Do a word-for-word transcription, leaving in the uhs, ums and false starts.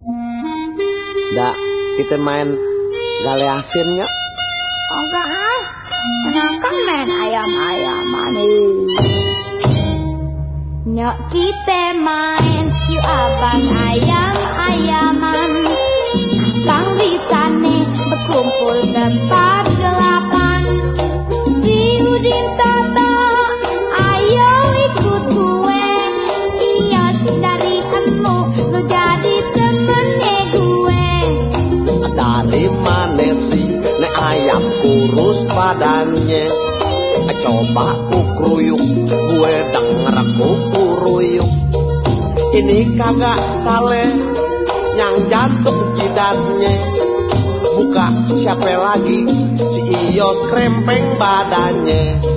Dak, kita main gale asinnya. Enggak ah, menangkan main ayam-ayaman nih. Nyok kita main yuk abang ayam-ayaman. Abang risane berkumpul tempat gelapan. Si Udin Toto, ayo ikut gue. Iya dari emu, lu jadi temennya gue. Dari mana sih nek ayam kurus badannya? Coba kukruyuk, gue denger kukuruyuk. Ini kagak saleh, yang jantung jidatnya. Buka siapa lagi, si Iyos krempeng badannya.